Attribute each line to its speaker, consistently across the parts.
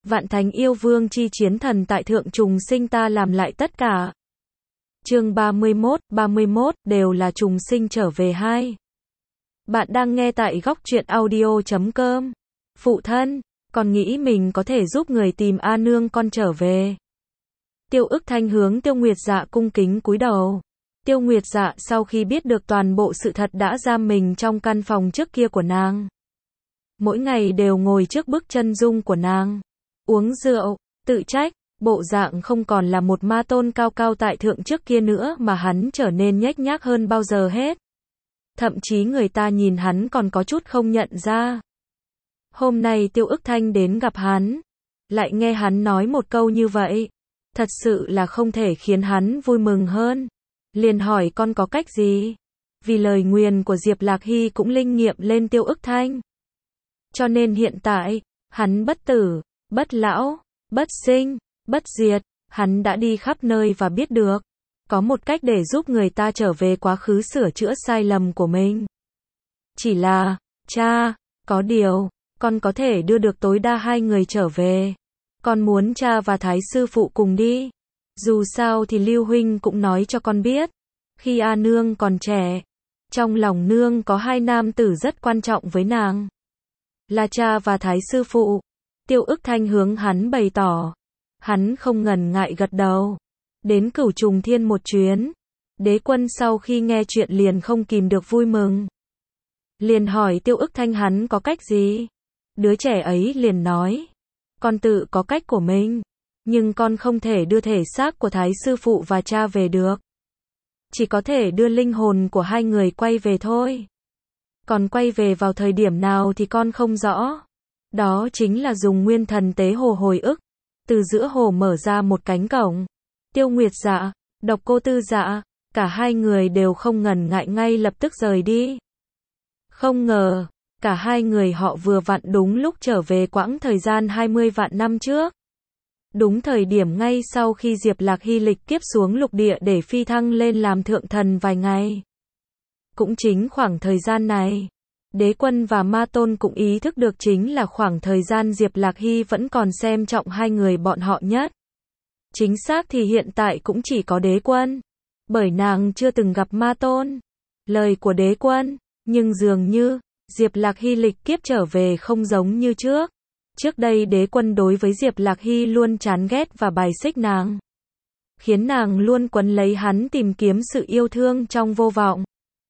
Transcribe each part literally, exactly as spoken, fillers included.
Speaker 1: Vạn thánh yêu vương chi chiến thần tại thượng trùng sinh ta làm lại tất cả. Chương ba mươi mốt, ba mươi mốt đều là trùng sinh trở về hai. Bạn đang nghe tại góc truyện audio chấm com. Phụ thân, con nghĩ mình có thể giúp người tìm A Nương con trở về. Tiêu Ức Thanh hướng Tiêu Nguyệt Dạ cung kính cúi đầu. Tiêu Nguyệt Dạ sau khi biết được toàn bộ sự thật đã giam mình trong căn phòng trước kia của nàng. Mỗi ngày đều ngồi trước bức chân dung của nàng. Uống rượu, tự trách, bộ dạng không còn là một ma tôn cao cao tại thượng trước kia nữa mà hắn trở nên nhếch nhác hơn bao giờ hết. Thậm chí người ta nhìn hắn còn có chút không nhận ra. Hôm nay Tiêu Ức Thanh đến gặp hắn, lại nghe hắn nói một câu như vậy. Thật sự là không thể khiến hắn vui mừng hơn. Liền hỏi con có cách gì? Vì lời nguyền của Diệp Lạc Hy cũng linh nghiệm lên Tiêu Ức Thanh. Cho nên hiện tại, hắn bất tử, bất lão, bất sinh, bất diệt, hắn đã đi khắp nơi và biết được. Có một cách để giúp người ta trở về quá khứ sửa chữa sai lầm của mình. Chỉ là, cha, có điều, con có thể đưa được tối đa hai người trở về. Con muốn cha và Thái sư phụ cùng đi. Dù sao thì Lưu huynh cũng nói cho con biết. Khi A Nương còn trẻ, trong lòng Nương có hai nam tử rất quan trọng với nàng. Là cha và Thái sư phụ. Tiêu Ức Thanh hướng hắn bày tỏ. Hắn không ngần ngại gật đầu. Đến Cửu Trùng Thiên một chuyến. Đế quân sau khi nghe chuyện liền không kìm được vui mừng. Liền hỏi Tiêu Ức Thanh hắn có cách gì? Đứa trẻ ấy liền nói. Con tự có cách của mình. Nhưng con không thể đưa thể xác của Thái sư phụ và cha về được. Chỉ có thể đưa linh hồn của hai người quay về thôi. Còn quay về vào thời điểm nào thì con không rõ. Đó chính là dùng nguyên thần tế hồ hồi ức. Từ giữa hồ mở ra một cánh cổng. Tiêu Nguyệt Dạ, Độc Cô Tư Dạ, cả hai người đều không ngần ngại ngay lập tức rời đi. Không ngờ, cả hai người họ vừa vặn đúng lúc trở về quãng thời gian hai mươi vạn năm trước. Đúng thời điểm ngay sau khi Diệp Lạc Hy lịch kiếp xuống lục địa để phi thăng lên làm thượng thần vài ngày. Cũng chính khoảng thời gian này, Đế quân và Ma Tôn cũng ý thức được chính là khoảng thời gian Diệp Lạc Hy vẫn còn xem trọng hai người bọn họ nhất. Chính xác thì hiện tại cũng chỉ có Đế quân, bởi nàng chưa từng gặp Ma Tôn. Lời của Đế quân, nhưng dường như, Diệp Lạc Hy lịch kiếp trở về không giống như trước. Trước đây Đế quân đối với Diệp Lạc Hy luôn chán ghét và bài xích nàng. Khiến nàng luôn quấn lấy hắn tìm kiếm sự yêu thương trong vô vọng.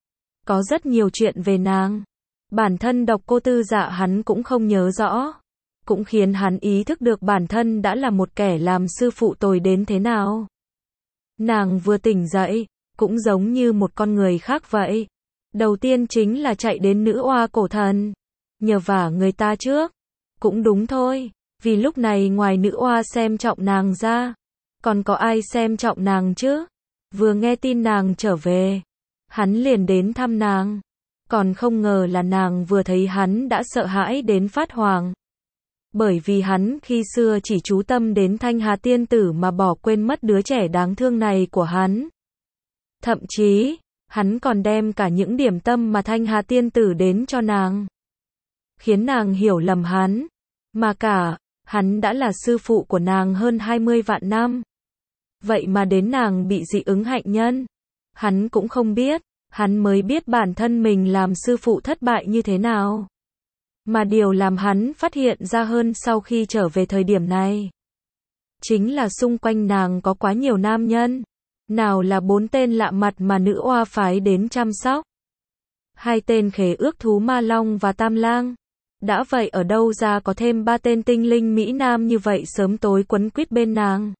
Speaker 1: Có rất nhiều chuyện về nàng. Bản thân Độc Cô Tư Dạ hắn cũng không nhớ rõ. Cũng khiến hắn ý thức được bản thân đã là một kẻ làm sư phụ tồi đến thế nào. Nàng vừa tỉnh dậy, cũng giống như một con người khác vậy. Đầu tiên chính là chạy đến nữ oa cổ thần. Nhờ vả người ta trước. Cũng đúng thôi, vì lúc này ngoài nữ oa xem trọng nàng ra, còn có ai xem trọng nàng chứ? Vừa nghe tin nàng trở về, hắn liền đến thăm nàng. Còn không ngờ là nàng vừa thấy hắn đã sợ hãi đến phát hoảng. Bởi vì hắn khi xưa chỉ chú tâm đến Thanh Hà tiên tử mà bỏ quên mất đứa trẻ đáng thương này của hắn. Thậm chí, hắn còn đem cả những điểm tâm mà Thanh Hà tiên tử đến cho nàng. Khiến nàng hiểu lầm hắn. Mà cả, hắn đã là sư phụ của nàng hơn hai mươi vạn năm. Vậy mà đến nàng bị dị ứng hạnh nhân. Hắn cũng không biết, hắn mới biết bản thân mình làm sư phụ thất bại như thế nào. Mà điều làm hắn phát hiện ra hơn sau khi trở về thời điểm này. Chính là xung quanh nàng có quá nhiều nam nhân. Nào là bốn tên lạ mặt mà nữ oa phái đến chăm sóc. Hai tên khế ước thú Ma Long và Tam Lang. Đã vậy ở đâu ra có thêm ba tên tinh linh Mỹ Nam như vậy sớm tối quấn quýt bên nàng.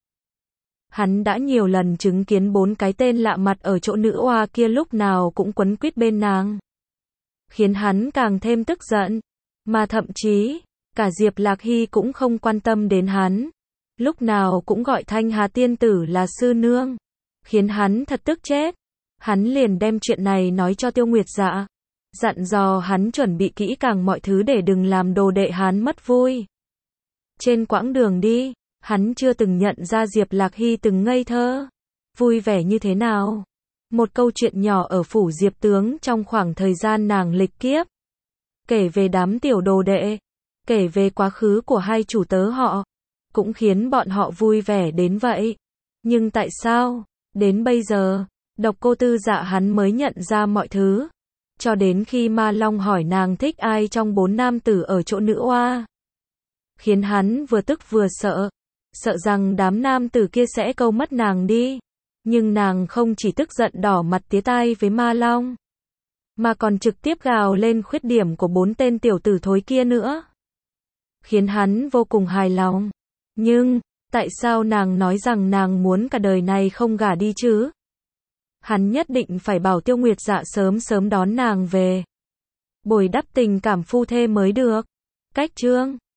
Speaker 1: Hắn đã nhiều lần chứng kiến bốn cái tên lạ mặt ở chỗ nữ oa kia lúc nào cũng quấn quýt bên nàng. Khiến hắn càng thêm tức giận. Mà thậm chí, cả Diệp Lạc Hy cũng không quan tâm đến hắn. Lúc nào cũng gọi Thanh Hà tiên tử là sư nương. Khiến hắn thật tức chết. Hắn liền đem chuyện này nói cho Tiêu Nguyệt Dạ. Dặn dò hắn chuẩn bị kỹ càng mọi thứ để đừng làm đồ đệ hắn mất vui. Trên quãng đường đi, hắn chưa từng nhận ra Diệp Lạc Hy từng ngây thơ, vui vẻ như thế nào. Một câu chuyện nhỏ ở phủ Diệp tướng trong khoảng thời gian nàng lịch kiếp. Kể về đám tiểu đồ đệ, kể về quá khứ của hai chủ tớ họ, cũng khiến bọn họ vui vẻ đến vậy. Nhưng tại sao, đến bây giờ, Độc Cô Tư Dạ hắn mới nhận ra mọi thứ. Cho đến khi Ma Long hỏi nàng thích ai trong bốn nam tử ở chỗ nữ oa. Khiến hắn vừa tức vừa sợ. Sợ rằng đám nam tử kia sẽ câu mất nàng đi. Nhưng nàng không chỉ tức giận đỏ mặt tía tai với Ma Long, mà còn trực tiếp gào lên khuyết điểm của bốn tên tiểu tử thối kia nữa. Khiến hắn vô cùng hài lòng. Nhưng, tại sao nàng nói rằng nàng muốn cả đời này không gả đi chứ? Hắn nhất định phải bảo Tiêu Nguyệt Dạ sớm sớm đón nàng về. Bồi đắp tình cảm phu thê mới được. Cách chương